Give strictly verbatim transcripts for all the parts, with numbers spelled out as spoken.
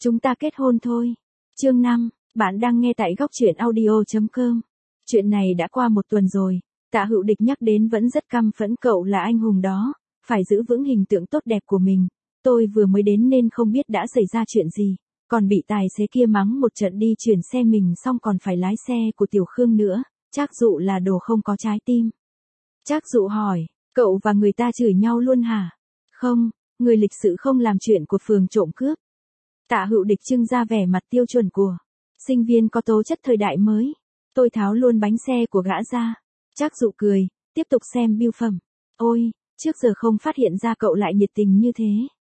Chúng ta kết hôn thôi. Chương năm, bạn đang nghe tại góc truyện audio chấm com. Chuyện này đã qua một tuần rồi, Tạ Hữu Địch nhắc đến vẫn rất căm phẫn cậu là anh hùng đó, phải giữ vững hình tượng tốt đẹp của mình. Tôi vừa mới đến nên không biết đã xảy ra chuyện gì, còn bị tài xế kia mắng một trận đi chuyển xe mình xong còn phải lái xe của Tiểu Khương nữa, Trác Dụ là đồ không có trái tim. Trác Dụ hỏi, cậu và người ta chửi nhau luôn hả? Không, người lịch sự không làm chuyện của phường trộm cướp. Tạ Hữu Địch trưng ra vẻ mặt tiêu chuẩn của sinh viên có tố chất thời đại mới. Tôi tháo luôn bánh xe của gã ra. Trác Dụ cười, tiếp tục xem bưu phẩm. Ôi, trước giờ không phát hiện ra cậu lại nhiệt tình như thế.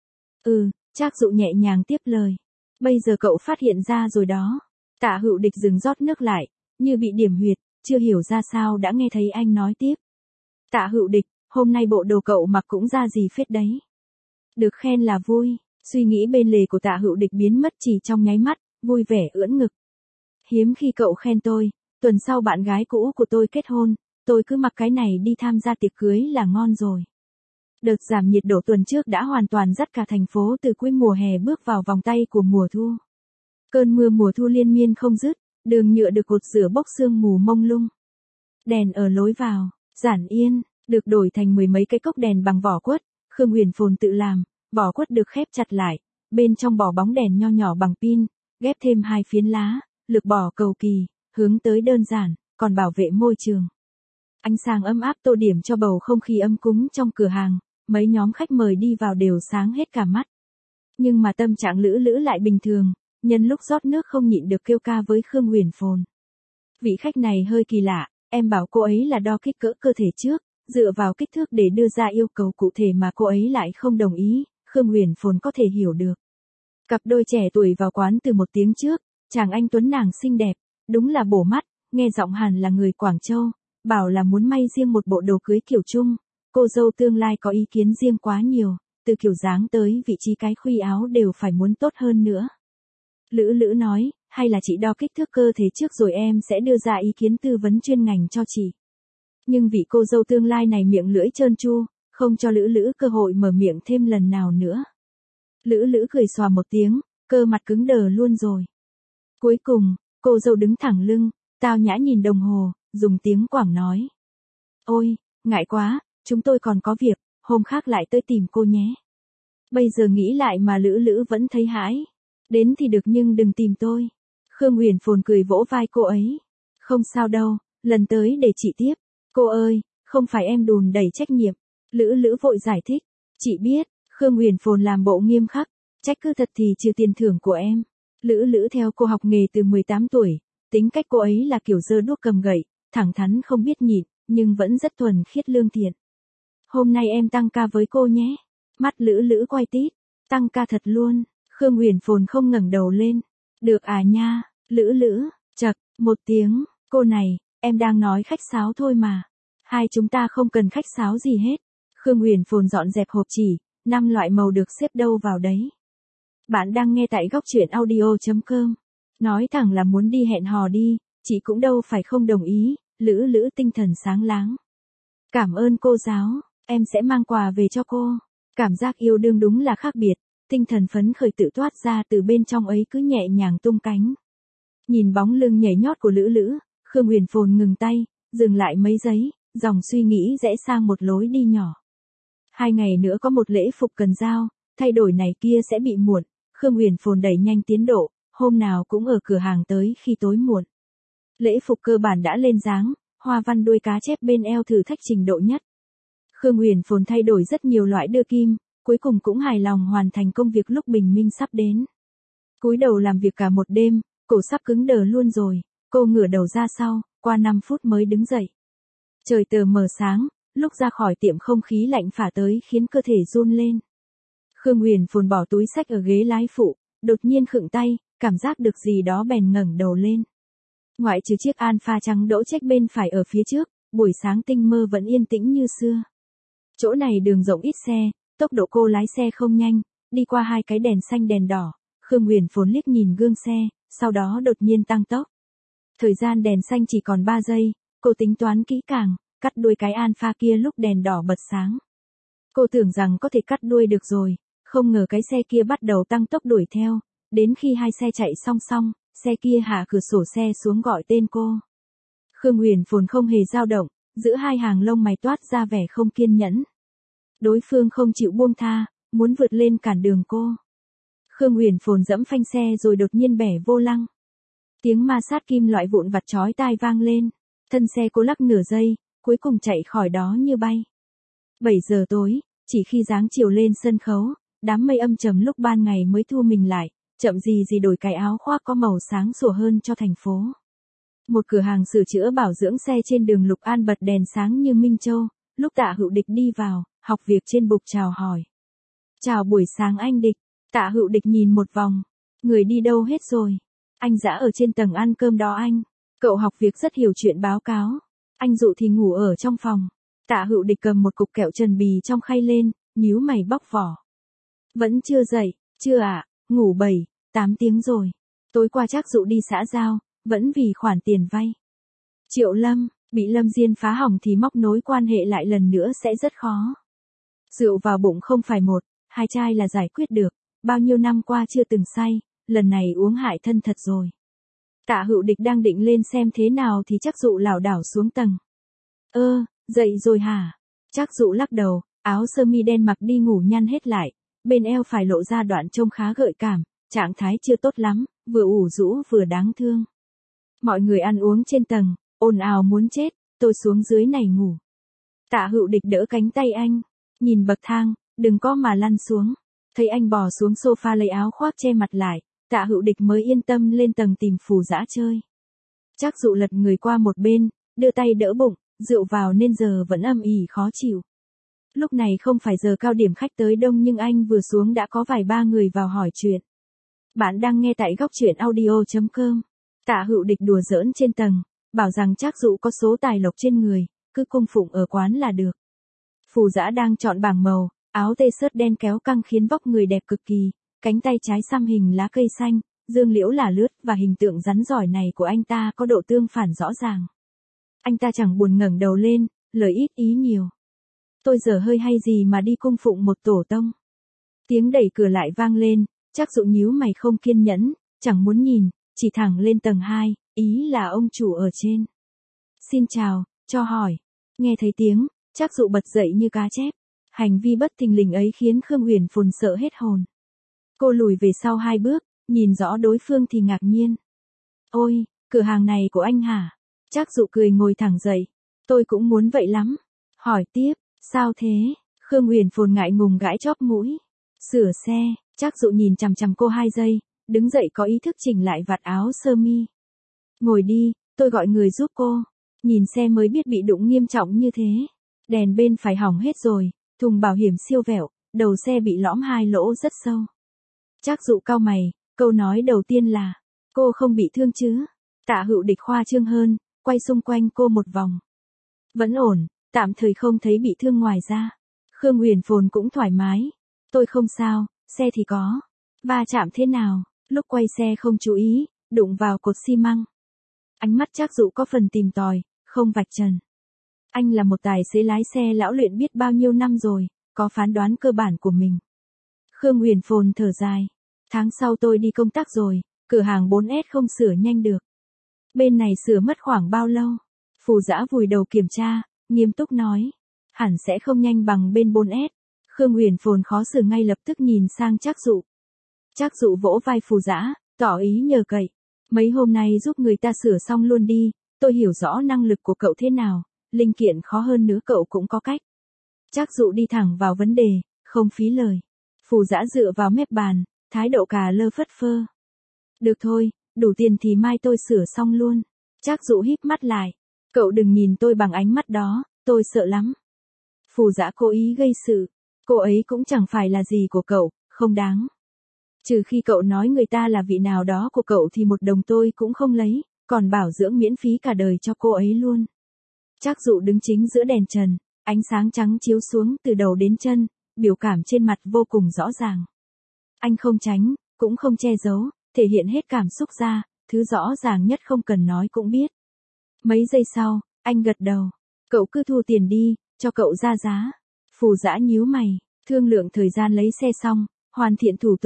Ừ, Trác Dụ nhẹ nhàng tiếp lời. Bây giờ cậu phát hiện ra rồi đó. Tạ Hữu Địch dừng rót nước lại, như bị điểm huyệt, chưa hiểu ra sao đã nghe thấy anh nói tiếp. Tạ Hữu Địch, hôm nay bộ đồ cậu mặc cũng ra gì phết đấy. Được khen là vui. Suy nghĩ bên lề của Tạ Hữu Địch biến mất chỉ trong nháy mắt, vui vẻ ưỡn ngực. Hiếm khi cậu khen tôi, tuần sau bạn gái cũ của tôi kết hôn, tôi cứ mặc cái này đi tham gia tiệc cưới là ngon rồi. Đợt giảm nhiệt độ tuần trước đã hoàn toàn dắt cả thành phố từ cuối mùa hè bước vào vòng tay của mùa thu. Cơn mưa mùa thu liên miên không dứt, đường nhựa được cột rửa bốc sương mù mông lung. Đèn ở lối vào, giản yên, được đổi thành mười mấy cái cốc đèn bằng vỏ quất, Khương Huyền Phồn tự làm. Vỏ quất được khép chặt lại, bên trong bỏ bóng đèn nho nhỏ bằng pin, ghép thêm hai phiến lá, lực bỏ cầu kỳ, hướng tới đơn giản, còn bảo vệ môi trường. Ánh sáng ấm áp tô điểm cho bầu không khí ấm cúng trong cửa hàng, mấy nhóm khách mời đi vào đều sáng hết cả mắt. Nhưng mà tâm trạng Lữ Lữ lại bình thường, nhân lúc rót nước không nhịn được kêu ca với Khương Huyền Phồn. Vị khách này hơi kỳ lạ, em bảo cô ấy là đo kích cỡ cơ thể trước, dựa vào kích thước để đưa ra yêu cầu cụ thể mà cô ấy lại không đồng ý. Khương Huyền Phồn có thể hiểu được. Cặp đôi trẻ tuổi vào quán từ một tiếng trước, chàng anh tuấn nàng xinh đẹp, đúng là bổ mắt, nghe giọng hẳn là người Quảng Châu, bảo là muốn may riêng một bộ đồ cưới kiểu chung, cô dâu tương lai có ý kiến riêng quá nhiều, từ kiểu dáng tới vị trí cái khuy áo đều phải muốn tốt hơn nữa. Lữ Lữ nói, hay là chị đo kích thước cơ thể trước rồi em sẽ đưa ra ý kiến tư vấn chuyên ngành cho chị. Nhưng vị cô dâu tương lai này miệng lưỡi trơn tru, không cho Lữ Lữ cơ hội mở miệng thêm lần nào nữa. Lữ Lữ cười xòa một tiếng, cơ mặt cứng đờ luôn rồi. Cuối cùng, cô dâu đứng thẳng lưng, tao nhã nhìn đồng hồ, dùng tiếng Quảng nói. Ôi, ngại quá, chúng tôi còn có việc, hôm khác lại tới tìm cô nhé. Bây giờ nghĩ lại mà Lữ Lữ vẫn thấy hãi. Đến thì được nhưng đừng tìm tôi. Khương Huyền Phồn cười vỗ vai cô ấy. Không sao đâu, lần tới để chị tiếp. Cô ơi, không phải em đùn đẩy trách nhiệm. Lữ Lữ vội giải thích, chị biết, Khương Huyền Phồn làm bộ nghiêm khắc, trách cứ thật thì trừ tiền thưởng của em. Lữ Lữ theo cô học nghề từ mười tám tuổi, tính cách cô ấy là kiểu giơ đuốc cầm gậy, thẳng thắn không biết nhịn, nhưng vẫn rất thuần khiết lương thiện. Hôm nay em tăng ca với cô nhé. Mắt Lữ Lữ quay tít, tăng ca thật luôn. Khương Huyền Phồn không ngẩng đầu lên. Được à nha, Lữ Lữ, chậc, một tiếng, cô này, em đang nói khách sáo thôi mà. Hai chúng ta không cần khách sáo gì hết. Khương Huyền Phồn dọn dẹp hộp chỉ, năm loại màu được xếp đâu vào đấy. Bạn đang nghe tại góc truyện audio chấm com. Nói thẳng là muốn đi hẹn hò đi, chị cũng đâu phải không đồng ý, Lữ Lữ tinh thần sáng láng. Cảm ơn cô giáo, em sẽ mang quà về cho cô. Cảm giác yêu đương đúng là khác biệt, tinh thần phấn khởi tự toát ra từ bên trong ấy cứ nhẹ nhàng tung cánh. Nhìn bóng lưng nhảy nhót của Lữ Lữ, Khương Huyền Phồn ngừng tay, dừng lại mấy giây, dòng suy nghĩ rẽ sang một lối đi nhỏ. Hai ngày nữa có một lễ phục cần giao, thay đổi này kia sẽ bị muộn, Khương Huyền Phồn đẩy nhanh tiến độ, hôm nào cũng ở cửa hàng tới khi tối muộn. Lễ phục cơ bản đã lên dáng, hoa văn đuôi cá chép bên eo thử thách trình độ nhất. Khương Huyền Phồn thay đổi rất nhiều loại đưa kim, cuối cùng cũng hài lòng hoàn thành công việc lúc bình minh sắp đến. Cúi đầu làm việc cả một đêm, cổ sắp cứng đờ luôn rồi, cô ngửa đầu ra sau, qua năm phút mới đứng dậy. Trời tờ mờ sáng, lúc ra khỏi tiệm không khí lạnh phả tới khiến cơ thể run lên. Khương Huyền Phồn bỏ túi xách ở ghế lái phụ, đột nhiên khựng tay, cảm giác được gì đó bèn ngẩng đầu lên. Ngoại trừ chiếc Alpha trắng đỗ trách bên phải ở phía trước, buổi sáng tinh mơ vẫn yên tĩnh như xưa. Chỗ này đường rộng ít xe, tốc độ cô lái xe không nhanh, đi qua hai cái đèn xanh đèn đỏ, Khương Huyền Phồn liếc nhìn gương xe, sau đó đột nhiên tăng tốc. Thời gian đèn xanh chỉ còn ba giây, cô tính toán kỹ càng, cắt đuôi cái Alpha kia lúc đèn đỏ bật sáng. Cô tưởng rằng có thể cắt đuôi được rồi, không ngờ cái xe kia bắt đầu tăng tốc đuổi theo, đến khi hai xe chạy song song, xe kia hạ cửa sổ xe xuống gọi tên cô. Khương Huyền Phồn không hề dao động, giữa hai hàng lông mày toát ra vẻ không kiên nhẫn. Đối phương không chịu buông tha, muốn vượt lên cản đường cô. Khương Huyền Phồn dẫm phanh xe rồi đột nhiên bẻ vô lăng. Tiếng ma sát kim loại vụn vặt chói tai vang lên, thân xe cô lắc nửa giây, cuối cùng chạy khỏi đó như bay. bảy giờ tối, chỉ khi dáng chiều lên sân khấu, đám mây âm trầm lúc ban ngày mới thu mình lại, chậm gì gì đổi cái áo khoác có màu sáng sủa hơn cho thành phố. Một cửa hàng sửa chữa bảo dưỡng xe trên đường Lục An bật đèn sáng như Minh Châu, lúc Tạ Hữu Địch đi vào, học việc trên bục chào hỏi. Chào buổi sáng anh Địch, Tạ Hữu Địch nhìn một vòng, người đi đâu hết rồi? Anh dã ở trên tầng ăn cơm đó anh, cậu học việc rất hiểu chuyện báo cáo, anh Dụ thì ngủ ở trong phòng. Tạ Hữu Địch cầm một cục kẹo trần bì trong khay lên, nhíu mày bóc vỏ. Vẫn chưa dậy, chưa ạ, à, ngủ bảy, tám tiếng rồi. Tối qua chắc Dụ đi xã giao, vẫn vì khoản tiền vay. Triệu Lâm, bị Lâm Diên phá hỏng thì móc nối quan hệ lại lần nữa sẽ rất khó. Rượu vào bụng không phải một, hai chai là giải quyết được, bao nhiêu năm qua chưa từng say, lần này uống hại thân thật rồi. Tạ Hữu Địch đang định lên xem thế nào thì chắc Dụ lảo đảo xuống tầng. Ơ, dậy rồi hả? Chắc Dụ lắc đầu, áo sơ mi đen mặc đi ngủ nhăn hết lại, bên eo phải lộ ra đoạn trông khá gợi cảm, trạng thái chưa tốt lắm, vừa ủ rũ vừa đáng thương. Mọi người ăn uống trên tầng, ồn ào muốn chết, tôi xuống dưới này ngủ. Tạ Hữu Địch đỡ cánh tay anh, nhìn bậc thang, đừng có mà lăn xuống. Thấy anh bò xuống sofa lấy áo khoác che mặt lại, Tạ Hữu Địch mới yên tâm lên tầng tìm Phù Dã chơi. Chắc Dụ lật người qua một bên, đưa tay đỡ bụng, rượu vào nên giờ vẫn âm ỉ khó chịu. Lúc này không phải giờ cao điểm khách tới đông nhưng anh vừa xuống đã có vài ba người vào hỏi chuyện. Bạn đang nghe tại góc truyện audio chấm com. Tạ Hữu Địch đùa giỡn trên tầng, bảo rằng chắc Dụ có số tài lộc trên người, cứ cung phụng ở quán là được. Phù Dã đang chọn bảng màu, áo tê sớt đen kéo căng khiến vóc người đẹp cực kỳ, cánh tay trái xăm hình lá cây xanh, dương liễu là lướt và hình tượng rắn giỏi này của anh ta có độ tương phản rõ ràng. Anh ta chẳng buồn ngẩng đầu lên, lời ít ý nhiều. Tôi giờ hơi hay gì mà đi cung phụng một tổ tông. Tiếng đẩy cửa lại vang lên, chắc Dụ nhíu mày không kiên nhẫn, chẳng muốn nhìn, chỉ thẳng lên tầng hai, ý là ông chủ ở trên. Xin chào, cho hỏi. Nghe thấy tiếng, chắc Dụ bật dậy như cá chép. Hành vi bất thình lình ấy khiến Khương Huyền Phồn sợ hết hồn. Cô lùi về sau hai bước, nhìn rõ đối phương thì ngạc nhiên. Ôi, cửa hàng này của anh hả? Chắc Dụ cười ngồi thẳng dậy. Tôi cũng muốn vậy lắm. Hỏi tiếp, sao thế? Khương Huyền Phồn ngại ngùng gãi chóp mũi. Sửa xe, chắc Dụ nhìn chằm chằm cô hai giây, đứng dậy có ý thức chỉnh lại vạt áo sơ mi. Ngồi đi, tôi gọi người giúp cô. Nhìn xe mới biết bị đụng nghiêm trọng như thế. Đèn bên phải hỏng hết rồi, thùng bảo hiểm siêu vẹo, đầu xe bị lõm hai lỗ rất sâu. Chắc Dụ cau mày, câu nói đầu tiên là, cô không bị thương chứ? Tạ Hữu Địch khoa trương hơn, quay xung quanh cô một vòng. Vẫn ổn, tạm thời không thấy bị thương ngoài ra. Khương Huyền Phồn cũng thoải mái. Tôi không sao, xe thì có. Va chạm thế nào? Lúc quay xe không chú ý, đụng vào cột xi măng. Ánh mắt chắc Dụ có phần tìm tòi, không vạch trần. Anh là một tài xế lái xe lão luyện biết bao nhiêu năm rồi, có phán đoán cơ bản của mình. Khương Huyền Phồn thở dài. Tháng sau tôi đi công tác rồi, cửa hàng bốn S không sửa nhanh được. Bên này sửa mất khoảng bao lâu? Phù Dã vùi đầu kiểm tra, nghiêm túc nói. Hẳn sẽ không nhanh bằng bên bốn S. Khương Huyền Phồn khó xử ngay lập tức nhìn sang Trác Dụ. Trác Dụ vỗ vai Phù Dã, tỏ ý nhờ cậy. Mấy hôm nay giúp người ta sửa xong luôn đi, tôi hiểu rõ năng lực của cậu thế nào, linh kiện khó hơn nữa cậu cũng có cách. Trác Dụ đi thẳng vào vấn đề, không phí lời. Phù Dã dựa vào mép bàn, thái độ cà lơ phất phơ. Được thôi, đủ tiền thì mai tôi sửa xong luôn. Trác Dụ híp mắt lại. Cậu đừng nhìn tôi bằng ánh mắt đó, tôi sợ lắm. Phù Dã cố ý gây sự. Cô ấy cũng chẳng phải là gì của cậu, không đáng. Trừ khi cậu nói người ta là vị nào đó của cậu thì một đồng tôi cũng không lấy, còn bảo dưỡng miễn phí cả đời cho cô ấy luôn. Trác Dụ đứng chính giữa đèn trần, ánh sáng trắng chiếu xuống từ đầu đến chân, biểu cảm trên mặt vô cùng rõ ràng. Anh không tránh, cũng không che giấu, thể hiện hết cảm xúc ra, thứ rõ ràng nhất không cần nói cũng biết. Mấy giây sau, anh gật đầu. Cậu cứ thu tiền đi, cho cậu ra giá. Phù Dã nhíu mày, thương lượng thời gian lấy xe xong, hoàn thiện thủ tục,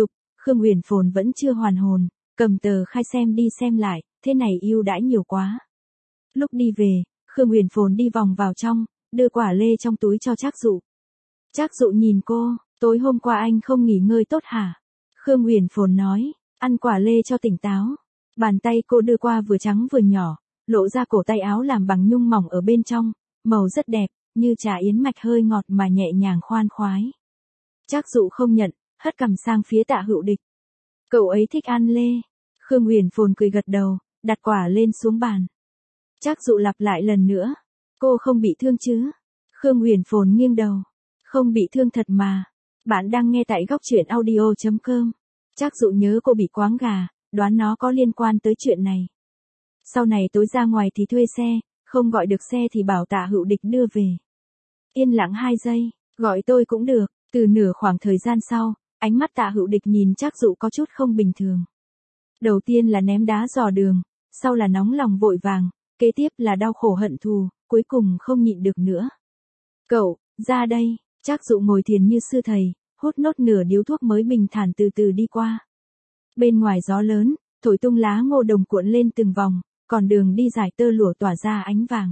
Khương Huyền Phồn vẫn chưa hoàn hồn, cầm tờ khai xem đi xem lại, thế này ưu đãi nhiều quá. Lúc đi về, Khương Huyền Phồn đi vòng vào trong, đưa quả lê trong túi cho Trác Dụ. Trác Dụ nhìn cô, tối hôm qua anh không nghỉ ngơi tốt hả? Khương Huyền Phồn nói, ăn quả lê cho tỉnh táo. Bàn tay cô đưa qua vừa trắng vừa nhỏ, lộ ra cổ tay áo làm bằng nhung mỏng ở bên trong, màu rất đẹp, như trà yến mạch hơi ngọt mà nhẹ nhàng khoan khoái. Trác Dụ không nhận, hất cằm sang phía Tạ Hữu Địch. Cậu ấy thích ăn lê. Khương Huyền Phồn cười gật đầu, đặt quả lên xuống bàn. Trác Dụ lặp lại lần nữa. Cô không bị thương chứ? Khương Huyền Phồn nghiêng đầu. Không bị thương thật mà. Bạn đang nghe tại góc truyện audio chấm com. Trác Dụ nhớ cô bị quáng gà, đoán nó có liên quan tới chuyện này. Sau này tối ra ngoài thì thuê xe, không gọi được xe thì bảo Tạ Hữu Địch đưa về. Yên lặng hai giây, gọi tôi cũng được. Từ nửa khoảng thời gian sau, ánh mắt Tạ Hữu Địch nhìn Trác Dụ có chút không bình thường. Đầu tiên là ném đá dò đường, sau là nóng lòng vội vàng, kế tiếp là đau khổ hận thù, cuối cùng không nhịn được nữa. Cậu, ra đây. Trác Dụ ngồi thiền như sư thầy, hút nốt nửa điếu thuốc mới bình thản từ từ đi qua. Bên ngoài gió lớn, thổi tung lá ngô đồng cuộn lên từng vòng, còn đường đi dài tơ lụa tỏa ra ánh vàng.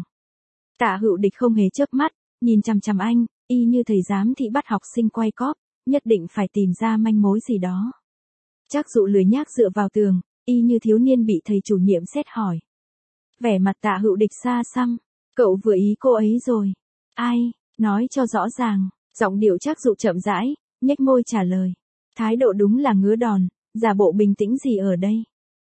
Tạ Hữu Địch không hề chớp mắt, nhìn chằm chằm anh, y như thầy giám thị bắt học sinh quay cóp, nhất định phải tìm ra manh mối gì đó. Trác Dụ lười nhác dựa vào tường, y như thiếu niên bị thầy chủ nhiệm xét hỏi. Vẻ mặt Tạ Hữu Địch xa xăm, cậu vừa ý cô ấy rồi. Ai, nói cho rõ ràng. Giọng điệu Trác Dụ chậm rãi, nhếch môi trả lời. Thái độ đúng là ngứa đòn, giả bộ bình tĩnh gì ở đây.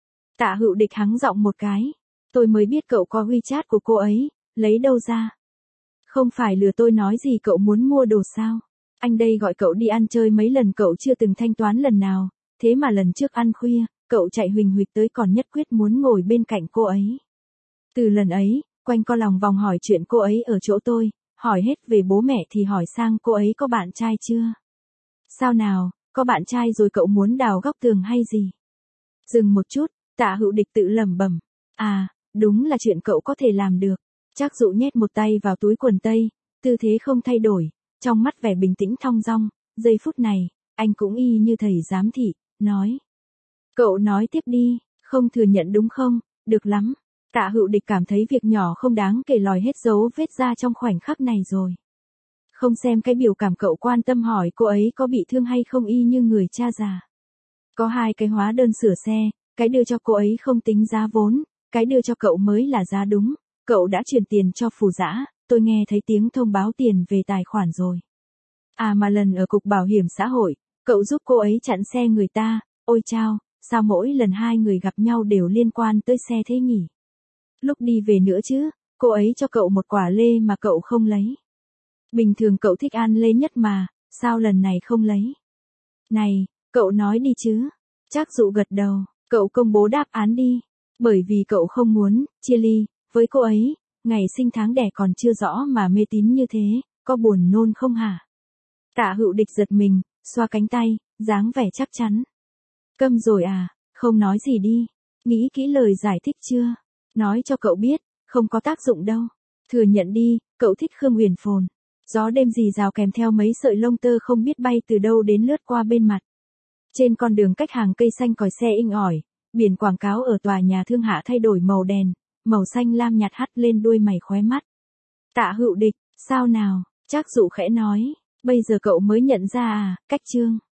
Tạ Hữu Địch hắng giọng một cái. Tôi mới biết cậu có WeChat của cô ấy, lấy đâu ra? Không phải lừa tôi nói gì cậu muốn mua đồ sao? Anh đây gọi cậu đi ăn chơi mấy lần cậu chưa từng thanh toán lần nào, thế mà lần trước ăn khuya, cậu chạy huỳnh huỵch tới còn nhất quyết muốn ngồi bên cạnh cô ấy. Từ lần ấy, quanh co lòng vòng hỏi chuyện cô ấy ở chỗ tôi, hỏi hết về bố mẹ thì hỏi sang cô ấy có bạn trai chưa? Sao nào, có bạn trai rồi cậu muốn đào góc tường hay gì? Dừng một chút, Tạ Hữu Địch tự lẩm bẩm. À, đúng là chuyện cậu có thể làm được. Trác Dụ nhét một tay vào túi quần tây, tư thế không thay đổi, trong mắt vẻ bình tĩnh thong dong. Giây phút này, anh cũng y như thầy giám thị, nói. Cậu nói tiếp đi, không thừa nhận đúng không? Được lắm. Tạ Hữu Địch cảm thấy việc nhỏ không đáng kể lòi hết dấu vết ra trong khoảnh khắc này rồi. Không xem cái biểu cảm cậu quan tâm hỏi cô ấy có bị thương hay không y như người cha già. Có hai cái hóa đơn sửa xe, cái đưa cho cô ấy không tính giá vốn, cái đưa cho cậu mới là giá đúng. Cậu đã chuyển tiền cho Phù Dã, tôi nghe thấy tiếng thông báo tiền về tài khoản rồi. À mà lần ở cục bảo hiểm xã hội, cậu giúp cô ấy chặn xe người ta, ôi chao, sao mỗi lần hai người gặp nhau đều liên quan tới xe thế nhỉ? Lúc đi về nữa chứ, cô ấy cho cậu một quả lê mà cậu không lấy. Bình thường cậu thích ăn lê nhất mà, sao lần này không lấy? Này, cậu nói đi chứ. Trác Dụ gật đầu, cậu công bố đáp án đi. Bởi vì cậu không muốn chia ly với cô ấy, ngày sinh tháng đẻ còn chưa rõ mà mê tín như thế, có buồn nôn không hả? Tạ Hữu Địch giật mình, xoa cánh tay, dáng vẻ chắc chắn. Câm rồi à, không nói gì đi. Nghĩ kỹ lời giải thích chưa? Nói cho cậu biết, không có tác dụng đâu. Thừa nhận đi, cậu thích Khương Huyền Phồn. Gió đêm rì rào kèm theo mấy sợi lông tơ không biết bay từ đâu đến lướt qua bên mặt. Trên con đường cách hàng cây xanh còi xe inh ỏi, biển quảng cáo ở tòa nhà thương hạ thay đổi màu đèn, màu xanh lam nhạt hắt lên đuôi mày khóe mắt. Tạ Hữu Địch, sao nào? Trác Dụ khẽ nói, bây giờ cậu mới nhận ra à, cách chương.